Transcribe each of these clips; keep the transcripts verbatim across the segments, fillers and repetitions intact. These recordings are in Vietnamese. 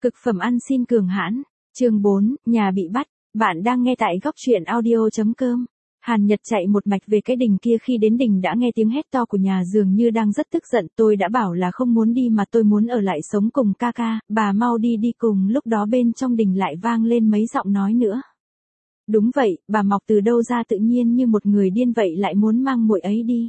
Cực phẩm ăn xin cường hãn. Chương bốn, nhà bị bắt. Bạn đang nghe tại góc truyện audio chấm com. Hàn Nhật chạy một mạch về cái đình kia, khi đến đình đã nghe tiếng hét to của nhà dường như đang rất tức giận. Tôi đã bảo là không muốn đi mà tôi muốn ở lại sống cùng ca ca, bà mau đi đi cùng. Lúc đó bên trong đình lại vang lên mấy giọng nói nữa. Đúng vậy, bà mọc từ đâu ra tự nhiên như một người điên vậy lại muốn mang muội ấy đi.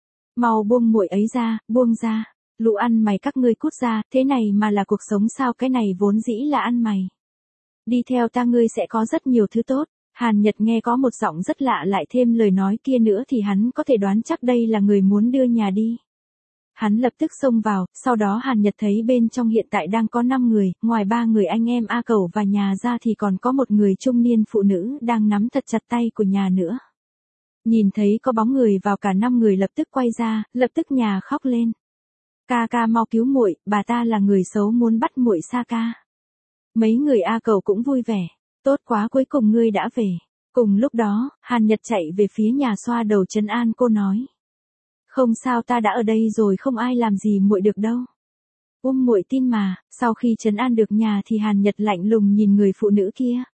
Mau buông muội ấy ra, buông ra. Lũ ăn mày các ngươi cút ra, thế này mà là cuộc sống sao, cái này vốn dĩ là ăn mày. Đi theo ta ngươi sẽ có rất nhiều thứ tốt. Hàn Nhật nghe có một giọng rất lạ lại thêm lời nói kia nữa thì hắn có thể đoán chắc đây là người muốn đưa nhà đi. Hắn lập tức xông vào, sau đó Hàn Nhật thấy bên trong hiện tại đang có năm người, ngoài ba người anh em A Cẩu và nhà ra thì còn có một người trung niên phụ nữ đang nắm thật chặt tay của nhà nữa. Nhìn thấy có bóng người vào cả năm người lập tức quay ra, lập tức nhà khóc lên. Ca ca mau cứu muội, bà ta là người xấu muốn bắt muội xa ca. Mấy người A Cẩu cũng vui vẻ, tốt quá cuối cùng ngươi đã về. Cùng lúc đó, Hàn Nhật chạy về phía nhà xoa đầu trấn an cô nói. Không sao, ta đã ở đây rồi, không ai làm gì muội được đâu. Ôm muội tin mà. Sau khi trấn an được nhà thì Hàn Nhật lạnh lùng nhìn người phụ nữ kia.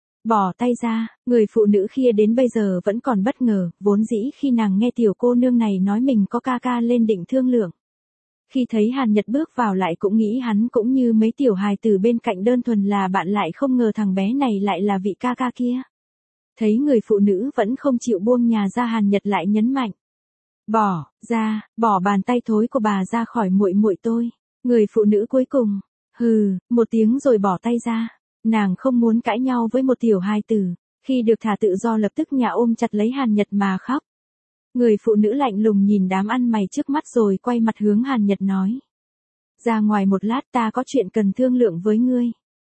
Bỏ tay ra, người phụ nữ kia đến bây giờ vẫn còn bất ngờ, vốn dĩ khi nàng nghe tiểu cô nương này nói mình có ca ca lên định thương lượng. Khi thấy Hàn Nhật bước vào lại cũng nghĩ hắn cũng như mấy tiểu hài tử bên cạnh đơn thuần là bạn, lại không ngờ thằng bé này lại là vị ca ca kia. Thấy người phụ nữ vẫn không chịu buông nhà ra, Hàn Nhật lại nhấn mạnh. Bỏ ra, bỏ bàn tay thối của bà ra khỏi muội muội tôi. Người phụ nữ cuối cùng, hừ, một tiếng rồi bỏ tay ra. Nàng không muốn cãi nhau với một tiểu hài tử, khi được thả tự do lập tức nhà ôm chặt lấy Hàn Nhật mà khóc. Người phụ nữ lạnh lùng nhìn đám ăn mày trước mắt rồi quay mặt hướng Hàn Nhật nói. Ra ngoài một lát, ta có chuyện cần thương lượng với ngươi.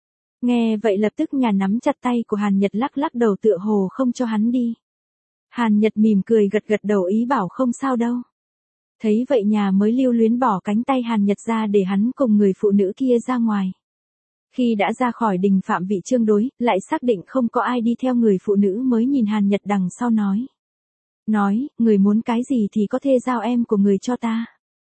Nghe vậy lập tức nhà nắm chặt tay của Hàn Nhật lắc lắc đầu tựa hồ không cho hắn đi. Hàn Nhật mỉm cười gật gật đầu ý bảo không sao đâu. Thấy vậy nhà mới lưu luyến bỏ cánh tay Hàn Nhật ra để hắn cùng người phụ nữ kia ra ngoài. Khi đã ra khỏi đình phạm vị chương đối, lại xác định không có ai đi theo, người phụ nữ mới nhìn Hàn Nhật đằng sau nói. Nói, người muốn cái gì thì có thể giao em của người cho ta.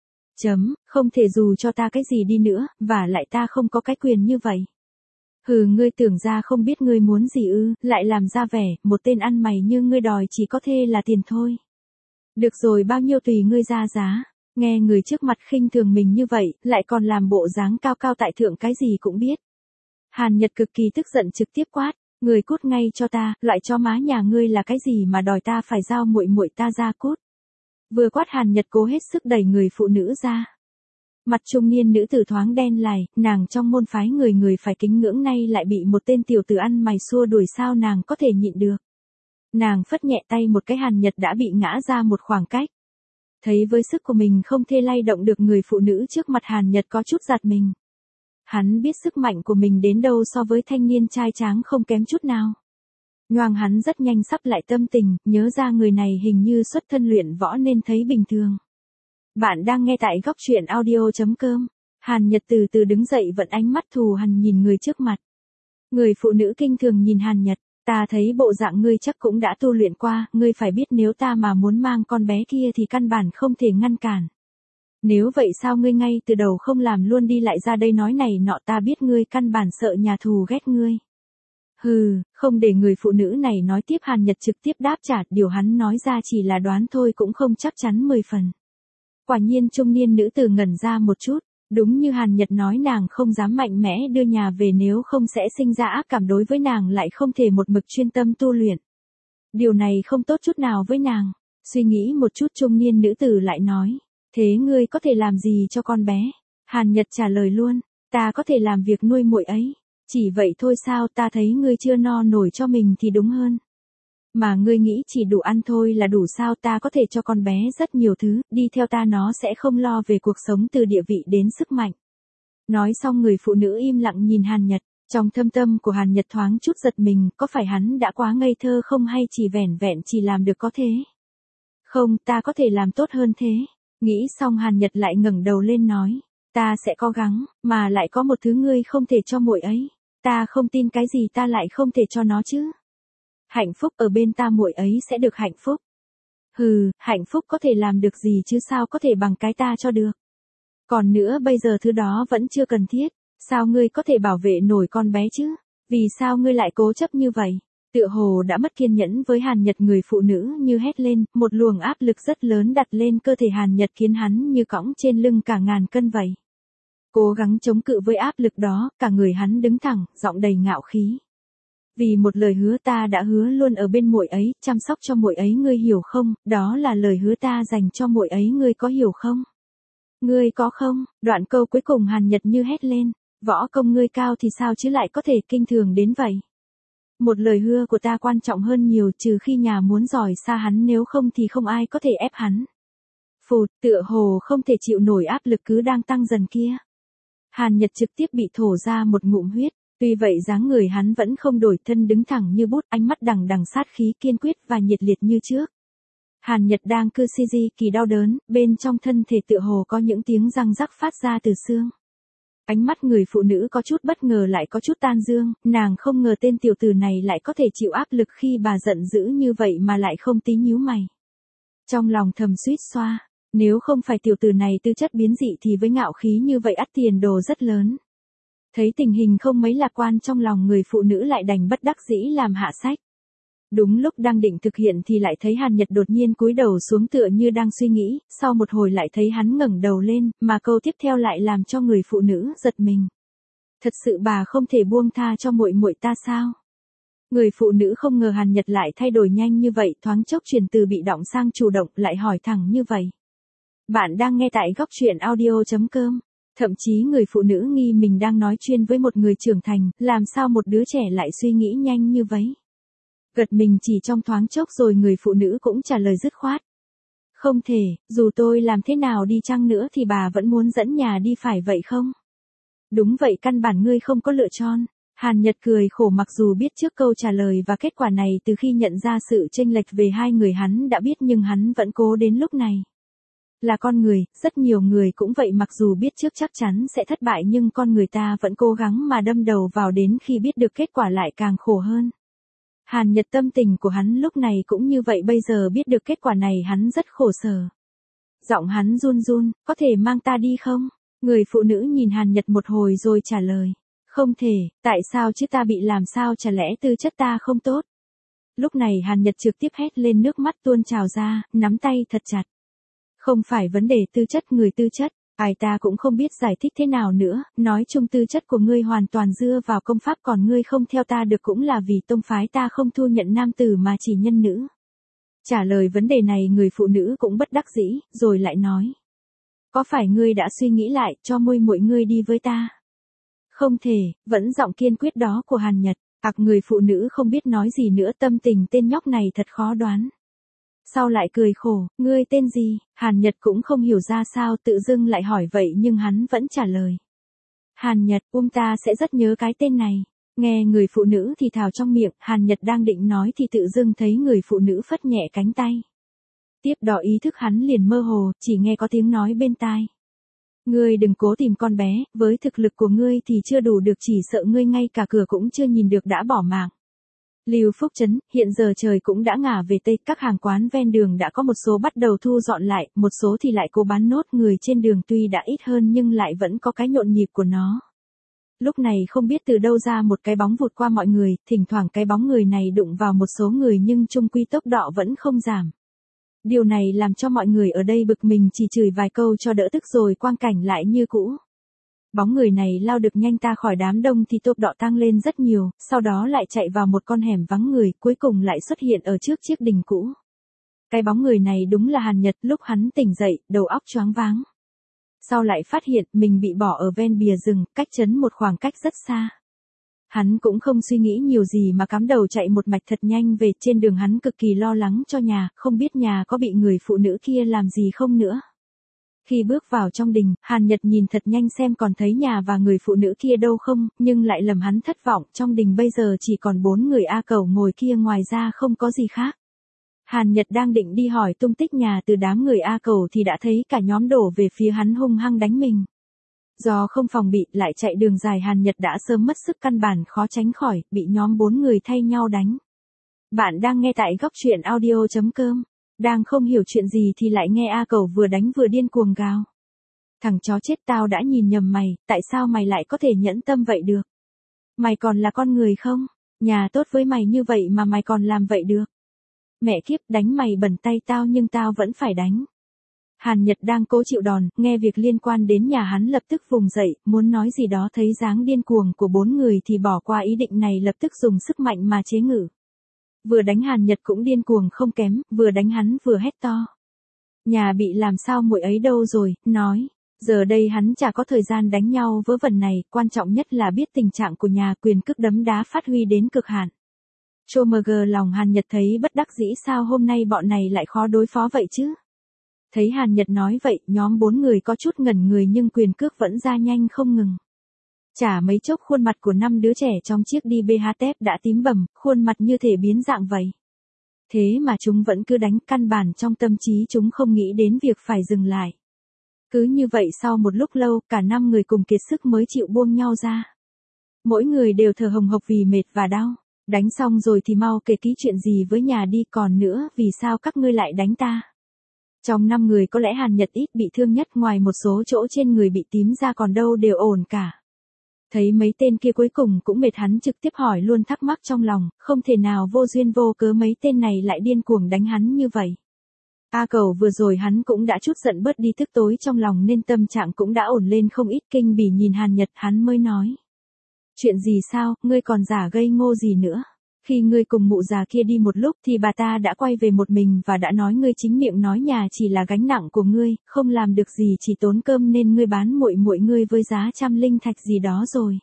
Chấm, không thể dù cho ta cái gì đi nữa, và lại ta không có cái quyền như vậy. Hừ, ngươi tưởng ra không biết ngươi muốn gì ư, lại làm ra vẻ, một tên ăn mày như ngươi đòi chỉ có thể là tiền thôi. Được rồi, bao nhiêu tùy ngươi ra giá. Nghe người trước mặt khinh thường mình như vậy, lại còn làm bộ dáng cao cao tại thượng cái gì cũng biết. Hàn Nhật cực kỳ tức giận trực tiếp quát, người cút ngay cho ta, loại cho má nhà ngươi là cái gì mà đòi ta phải giao muội muội ta ra cút. Vừa quát Hàn Nhật cố hết sức đẩy người phụ nữ ra. Mặt trung niên nữ tử thoáng đen lại, nàng trong môn phái người người phải kính ngưỡng nay lại bị một tên tiểu tử ăn mày xua đuổi, sao nàng có thể nhịn được. Nàng phất nhẹ tay một cái, Hàn Nhật đã bị ngã ra một khoảng cách. Thấy với sức của mình không thể lay động được người phụ nữ trước mặt, Hàn Nhật có chút giật mình. Hắn biết sức mạnh của mình đến đâu so với thanh niên trai tráng không kém chút nào. Nhoàng hắn rất nhanh sắp lại tâm tình, nhớ ra người này hình như xuất thân luyện võ nên thấy bình thường. Bạn đang nghe tại góc truyện audio chấm com. Hàn Nhật từ từ đứng dậy, vận ánh mắt thù hằn nhìn người trước mặt. Người phụ nữ kinh thường nhìn Hàn Nhật, ta thấy bộ dạng ngươi chắc cũng đã tu luyện qua, ngươi phải biết nếu ta mà muốn mang con bé kia thì căn bản không thể ngăn cản. Nếu vậy sao ngươi ngay từ đầu không làm luôn đi lại ra đây nói này nọ, ta biết ngươi căn bản sợ nhà thù ghét ngươi. Hừ, không để người phụ nữ này nói tiếp, Hàn Nhật trực tiếp đáp trả, điều hắn nói ra chỉ là đoán thôi cũng không chắc chắn mười phần. Quả nhiên trung niên nữ tử ngẩn ra một chút, đúng như Hàn Nhật nói, nàng không dám mạnh mẽ đưa nhà về, nếu không sẽ sinh ra ác cảm đối với nàng, lại không thể một mực chuyên tâm tu luyện. Điều này không tốt chút nào với nàng. Suy nghĩ một chút trung niên nữ tử lại nói, thế ngươi có thể làm gì cho con bé? Hàn Nhật trả lời luôn, ta có thể làm việc nuôi muội ấy. Chỉ vậy thôi sao, ta thấy ngươi chưa no nổi cho mình thì đúng hơn. Mà ngươi nghĩ chỉ đủ ăn thôi là đủ sao, ta có thể cho con bé rất nhiều thứ, đi theo ta nó sẽ không lo về cuộc sống từ địa vị đến sức mạnh. Nói xong người phụ nữ im lặng nhìn Hàn Nhật, trong thâm tâm của Hàn Nhật thoáng chút giật mình, có phải hắn đã quá ngây thơ không, hay chỉ vẻn vẹn chỉ làm được có thế? Không, ta có thể làm tốt hơn thế. Nghĩ xong Hàn Nhật lại ngẩng đầu lên nói, ta sẽ cố gắng, mà lại có một thứ ngươi không thể cho muội ấy. Ta không tin cái gì ta lại không thể cho nó chứ. Hạnh phúc ở bên ta, muội ấy sẽ được hạnh phúc. Hừ, hạnh phúc có thể làm được gì chứ sao có thể bằng cái ta cho được. Còn nữa bây giờ thứ đó vẫn chưa cần thiết. Sao ngươi có thể bảo vệ nổi con bé chứ? Vì sao ngươi lại cố chấp như vậy? Tựa hồ đã mất kiên nhẫn với Hàn Nhật, người phụ nữ như hét lên, một luồng áp lực rất lớn đặt lên cơ thể Hàn Nhật khiến hắn như cõng trên lưng cả ngàn cân vậy. Cố gắng chống cự với áp lực đó, cả người hắn đứng thẳng, giọng đầy ngạo khí. Vì một lời hứa ta đã hứa luôn ở bên muội ấy, chăm sóc cho muội ấy, ngươi hiểu không? Đó là lời hứa ta dành cho muội ấy, ngươi có hiểu không? Ngươi có không? Đoạn câu cuối cùng Hàn Nhật như hét lên, võ công ngươi cao thì sao chứ lại có thể kinh thường đến vậy? Một lời hứa của ta quan trọng hơn nhiều, trừ khi nhà muốn giỏi xa hắn, nếu không thì không ai có thể ép hắn. Phụt, tựa hồ không thể chịu nổi áp lực cứ đang tăng dần kia. Hàn Nhật trực tiếp bị thổ ra một ngụm huyết, tuy vậy dáng người hắn vẫn không đổi thân, đứng thẳng như bút, ánh mắt đằng đằng sát khí, kiên quyết và nhiệt liệt như trước. Hàn Nhật đang cư si di kỳ đau đớn, bên trong thân thể tựa hồ có những tiếng răng rắc phát ra từ xương. Ánh mắt người phụ nữ có chút bất ngờ lại có chút tan dương, nàng không ngờ tên tiểu tử này lại có thể chịu áp lực khi bà giận dữ như vậy mà lại không tí nhíu mày. Trong lòng thầm suýt xoa, nếu không phải tiểu tử này tư chất biến dị thì với ngạo khí như vậy ắt tiền đồ rất lớn. Thấy tình hình không mấy lạc quan trong lòng người phụ nữ lại đành bất đắc dĩ làm hạ sách. Đúng lúc đang định thực hiện thì lại thấy Hàn Nhật đột nhiên cúi đầu xuống tựa như đang suy nghĩ, sau một hồi lại thấy hắn ngẩng đầu lên, mà câu tiếp theo lại làm cho người phụ nữ giật mình. Thật sự bà không thể buông tha cho muội muội ta sao? Người phụ nữ không ngờ Hàn Nhật lại thay đổi nhanh như vậy, thoáng chốc chuyển từ bị động sang chủ động, lại hỏi thẳng như vậy. Bạn đang nghe tại góc truyện audio chấm com. Thậm chí người phụ nữ nghi mình đang nói chuyện với một người trưởng thành, làm sao một đứa trẻ lại suy nghĩ nhanh như vậy? Gật mình chỉ trong thoáng chốc rồi người phụ nữ cũng trả lời dứt khoát. Không thể, dù tôi làm thế nào đi chăng nữa thì bà vẫn muốn dẫn nhà đi phải vậy không? Đúng vậy, căn bản ngươi không có lựa chọn. Hàn Nhật cười khổ, mặc dù biết trước câu trả lời và kết quả này từ khi nhận ra sự chênh lệch về hai người hắn đã biết, nhưng hắn vẫn cố đến lúc này. Là con người, rất nhiều người cũng vậy, mặc dù biết trước chắc chắn sẽ thất bại nhưng con người ta vẫn cố gắng mà đâm đầu vào, đến khi biết được kết quả lại càng khổ hơn. Hàn Nhật tâm tình của hắn lúc này cũng như vậy, bây giờ biết được kết quả này hắn rất khổ sở. Giọng hắn run run, có thể mang ta đi không? Người phụ nữ nhìn Hàn Nhật một hồi rồi trả lời. Không thể, tại sao chứ, ta bị làm sao, chả lẽ tư chất ta không tốt? Lúc này Hàn Nhật trực tiếp hét lên, nước mắt tuôn trào ra, nắm tay thật chặt. Không phải vấn đề tư chất, người tư chất, ai ta cũng không biết giải thích thế nào nữa, nói chung tư chất của ngươi hoàn toàn dựa vào công pháp, còn ngươi không theo ta được cũng là vì tông phái ta không thu nhận nam tử mà chỉ nhân nữ. Trả lời vấn đề này người phụ nữ cũng bất đắc dĩ, rồi lại nói. Có phải ngươi đã suy nghĩ lại, cho muội muội ngươi đi với ta? Không thể, vẫn giọng kiên quyết đó của Hàn Nhật. Ặc, người phụ nữ không biết nói gì nữa, tâm tình tên nhóc này thật khó đoán. Sau lại cười khổ, ngươi tên gì? Hàn Nhật cũng không hiểu ra sao tự dưng lại hỏi vậy, nhưng hắn vẫn trả lời. Hàn Nhật, um ta sẽ rất nhớ cái tên này. Nghe người phụ nữ thì thào trong miệng, Hàn Nhật đang định nói thì tự dưng thấy người phụ nữ phất nhẹ cánh tay. Tiếp đó ý thức hắn liền mơ hồ, chỉ nghe có tiếng nói bên tai. Ngươi đừng cố tìm con bé, với thực lực của ngươi thì chưa đủ được, chỉ sợ ngươi ngay cả cửa cũng chưa nhìn được đã bỏ mạng. Lưu Phúc Trấn, hiện giờ trời cũng đã ngả về Tây, các hàng quán ven đường đã có một số bắt đầu thu dọn lại, một số thì lại cố bán nốt, người trên đường tuy đã ít hơn nhưng lại vẫn có cái nhộn nhịp của nó. Lúc này không biết từ đâu ra một cái bóng vụt qua mọi người, thỉnh thoảng cái bóng người này đụng vào một số người nhưng chung quy tốc độ vẫn không giảm. Điều này làm cho mọi người ở đây bực mình, chỉ chửi vài câu cho đỡ tức rồi quang cảnh lại như cũ. Bóng người này lao được nhanh ta khỏi đám đông thì tốc độ tăng lên rất nhiều, sau đó lại chạy vào một con hẻm vắng người, cuối cùng lại xuất hiện ở trước chiếc đình cũ. Cái bóng người này đúng là Hàn Nhật, lúc hắn tỉnh dậy, đầu óc choáng váng. Sau lại phát hiện mình bị bỏ ở ven bìa rừng, cách trấn một khoảng cách rất xa. Hắn cũng không suy nghĩ nhiều gì mà cắm đầu chạy một mạch thật nhanh về, trên đường hắn cực kỳ lo lắng cho nhà, không biết nhà có bị người phụ nữ kia làm gì không nữa. Khi bước vào trong đình, Hàn Nhật nhìn thật nhanh xem còn thấy nhà và người phụ nữ kia đâu không, nhưng lại lầm hắn thất vọng, trong đình bây giờ chỉ còn bốn người A Cẩu ngồi kia, ngoài ra không có gì khác. Hàn Nhật đang định đi hỏi tung tích nhà từ đám người A Cẩu thì đã thấy cả nhóm đổ về phía hắn hung hăng đánh mình. Do không phòng bị, lại chạy đường dài, Hàn Nhật đã sớm mất sức, căn bản khó tránh khỏi, bị nhóm bốn người thay nhau đánh. Bạn đang nghe tại góc truyện audio chấm com. Đang không hiểu chuyện gì thì lại nghe A Cẩu vừa đánh vừa điên cuồng gào. Thằng chó chết, tao đã nhìn nhầm mày, tại sao mày lại có thể nhẫn tâm vậy được? Mày còn là con người không? Nhà tốt với mày như vậy mà mày còn làm vậy được? Mẹ kiếp, đánh mày bẩn tay tao nhưng tao vẫn phải đánh. Hàn Nhật đang cố chịu đòn, nghe việc liên quan đến nhà hắn lập tức vùng dậy, muốn nói gì đó, thấy dáng điên cuồng của bốn người thì bỏ qua ý định này, lập tức dùng sức mạnh mà chế ngự. Vừa đánh Hàn Nhật cũng điên cuồng không kém, vừa đánh hắn vừa hét to. Nhà bị làm sao muội ấy đâu rồi, nói. Giờ đây hắn chả có thời gian đánh nhau vớ vẩn này, quan trọng nhất là biết tình trạng của nhà, quyền cước đấm đá phát huy đến cực hạn. Chô mờ gờ lòng Hàn Nhật thấy bất đắc dĩ, sao hôm nay bọn này lại khó đối phó vậy chứ? Thấy Hàn Nhật nói vậy, nhóm bốn người có chút ngẩn người nhưng quyền cước vẫn ra nhanh không ngừng. Chả mấy chốc khuôn mặt của năm đứa trẻ trong chiếc đi bê hát tép đã tím bầm, khuôn mặt như thể biến dạng vậy. Thế mà chúng vẫn cứ đánh, căn bản trong tâm trí chúng không nghĩ đến việc phải dừng lại. Cứ như vậy sau một lúc lâu, cả năm người cùng kiệt sức mới chịu buông nhau ra. Mỗi người đều thở hồng hộc vì mệt và đau. Đánh xong rồi thì mau kể kỹ chuyện gì với nhà đi, còn nữa, vì sao các ngươi lại đánh ta? Trong năm người có lẽ Hàn Nhật ít bị thương nhất, ngoài một số chỗ trên người bị tím ra còn đâu đều ổn cả. Thấy mấy tên kia cuối cùng cũng mệt, hắn trực tiếp hỏi luôn thắc mắc trong lòng, không thể nào vô duyên vô cớ mấy tên này lại điên cuồng đánh hắn như vậy. A Cẩu vừa rồi hắn cũng đã chút giận bớt đi tức tối trong lòng nên tâm trạng cũng đã ổn lên không ít, kinh bỉ nhìn Hàn Nhật hắn mới nói. Chuyện gì sao, ngươi còn giả gây ngô gì nữa? Khi ngươi cùng mụ già kia đi một lúc thì bà ta đã quay về một mình và đã nói ngươi chính miệng nói nhà chỉ là gánh nặng của ngươi, không làm được gì chỉ tốn cơm nên ngươi bán muội muội ngươi với giá trăm linh thạch gì đó rồi.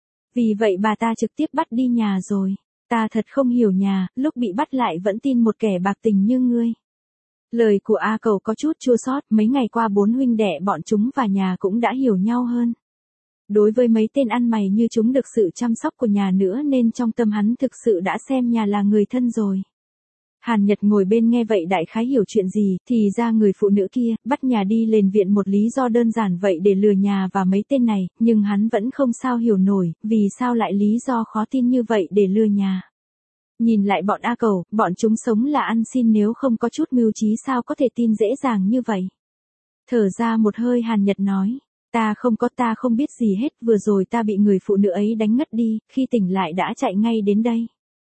Vì vậy bà ta trực tiếp bắt đi nhà rồi. Ta thật không hiểu nhà, lúc bị bắt lại vẫn tin một kẻ bạc tình như ngươi. Lời của A Cẩu có chút chua xót, mấy ngày qua bốn huynh đệ bọn chúng và nhà cũng đã hiểu nhau hơn. Đối với mấy tên ăn mày như chúng được sự chăm sóc của nhà nữa nên trong tâm hắn thực sự đã xem nhà là người thân rồi. Hàn Nhật ngồi bên nghe vậy đại khái hiểu chuyện gì, thì ra người phụ nữ kia bắt nhà đi lên viện một lý do đơn giản vậy để lừa nhà và mấy tên này, nhưng hắn vẫn không sao hiểu nổi, vì sao lại lý do khó tin như vậy để lừa nhà. Nhìn lại bọn A Cẩu, bọn chúng sống là ăn xin, nếu không có chút mưu trí sao có thể tin dễ dàng như vậy. Thở ra một hơi Hàn Nhật nói. Ta không có, ta không biết gì hết, vừa rồi ta bị người phụ nữ ấy đánh ngất đi, khi tỉnh lại đã chạy ngay đến đây.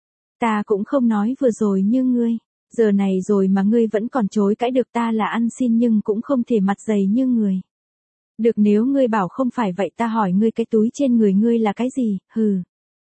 Ta cũng không nói vừa rồi như ngươi, giờ này rồi mà ngươi vẫn còn chối cãi được, ta là ăn xin nhưng cũng không thể mặt dày như người. Được, nếu ngươi bảo không phải vậy ta hỏi ngươi, cái túi trên người ngươi là cái gì, hừ.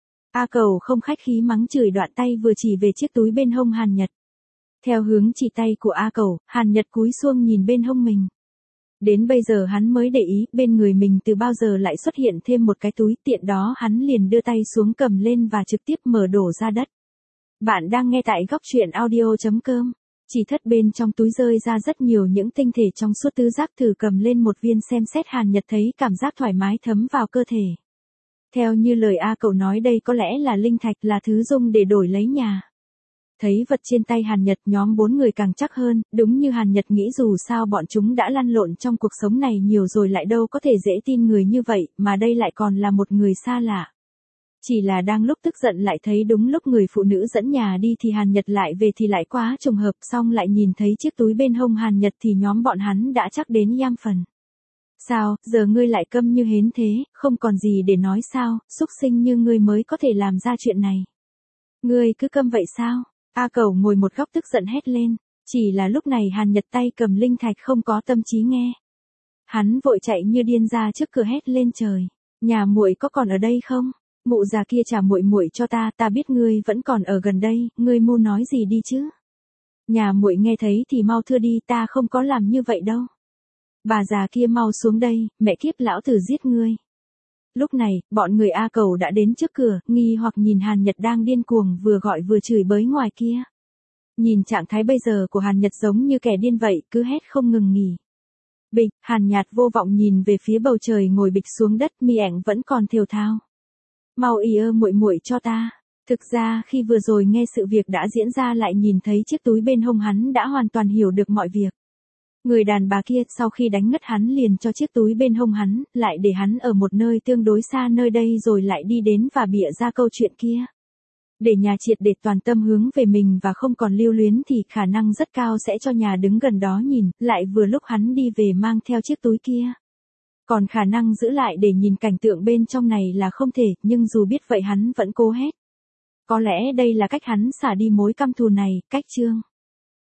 A Cẩu không khách khí mắng chửi, đoạn tay vừa chỉ về chiếc túi bên hông Hàn Nhật. Theo hướng chỉ tay của A Cẩu, Hàn Nhật cúi xuống nhìn bên hông mình. Đến bây giờ hắn mới để ý, bên người mình từ bao giờ lại xuất hiện thêm một cái túi, tiện đó hắn liền đưa tay xuống cầm lên và trực tiếp mở đổ ra đất. Bạn đang nghe tại góc truyện audio chấm com. Chỉ thất bên trong túi rơi ra rất nhiều những tinh thể trong suốt, tứ giác thử cầm lên một viên xem xét, Hàn Nhật thấy cảm giác thoải mái thấm vào cơ thể. Theo như lời A Cẩu nói, đây có lẽ là linh thạch, là thứ dùng để đổi lấy nhà. Thấy vật trên tay Hàn Nhật, nhóm bốn người càng chắc hơn, đúng như Hàn Nhật nghĩ, dù sao bọn chúng đã lăn lộn trong cuộc sống này nhiều rồi, lại đâu có thể dễ tin người như vậy, mà đây lại còn là một người xa lạ. Chỉ là đang lúc tức giận lại thấy đúng lúc người phụ nữ dẫn nhà đi thì Hàn Nhật lại về thì lại quá trùng hợp, xong lại nhìn thấy chiếc túi bên hông Hàn Nhật thì nhóm bọn hắn đã chắc đến yam phần. Sao, giờ ngươi lại câm như hến thế, không còn gì để nói sao, xúc sinh như ngươi mới có thể làm ra chuyện này. Ngươi cứ câm vậy sao? A Cẩu ngồi một góc tức giận hét lên, chỉ là lúc này Hàn Nhật tay cầm linh thạch không có tâm trí nghe. Hắn vội chạy như điên ra trước cửa hét lên trời, nhà muội có còn ở đây không? Mụ già kia trả muội muội cho ta, ta biết ngươi vẫn còn ở gần đây, ngươi mưu nói gì đi chứ? Nhà muội nghe thấy thì mau thưa đi, ta không có làm như vậy đâu. Bà già kia mau xuống đây, mẹ kiếp lão tử giết ngươi. Lúc này, bọn người A Cẩu đã đến trước cửa, nghi hoặc nhìn Hàn Nhật đang điên cuồng vừa gọi vừa chửi bới ngoài kia. Nhìn trạng thái bây giờ của Hàn Nhật giống như kẻ điên vậy, cứ hét không ngừng nghỉ. Bịch, Hàn Nhạt vô vọng nhìn về phía bầu trời, ngồi bịch xuống đất, mi ảnh vẫn còn thều thào. Mau y ơ muội muội cho ta. Thực ra khi vừa rồi nghe sự việc đã diễn ra lại nhìn thấy chiếc túi bên hông hắn đã hoàn toàn hiểu được mọi việc. Người đàn bà kia sau khi đánh ngất hắn liền cho chiếc túi bên hông hắn, lại để hắn ở một nơi tương đối xa nơi đây rồi lại đi đến và bịa ra câu chuyện kia. Để nhà triệt để toàn tâm hướng về mình và không còn lưu luyến thì khả năng rất cao sẽ cho nhà đứng gần đó nhìn, lại vừa lúc hắn đi về mang theo chiếc túi kia. Còn khả năng giữ lại để nhìn cảnh tượng bên trong này là không thể, nhưng dù biết vậy hắn vẫn cố hết. Có lẽ đây là cách hắn xả đi mối căm thù này, cách Trương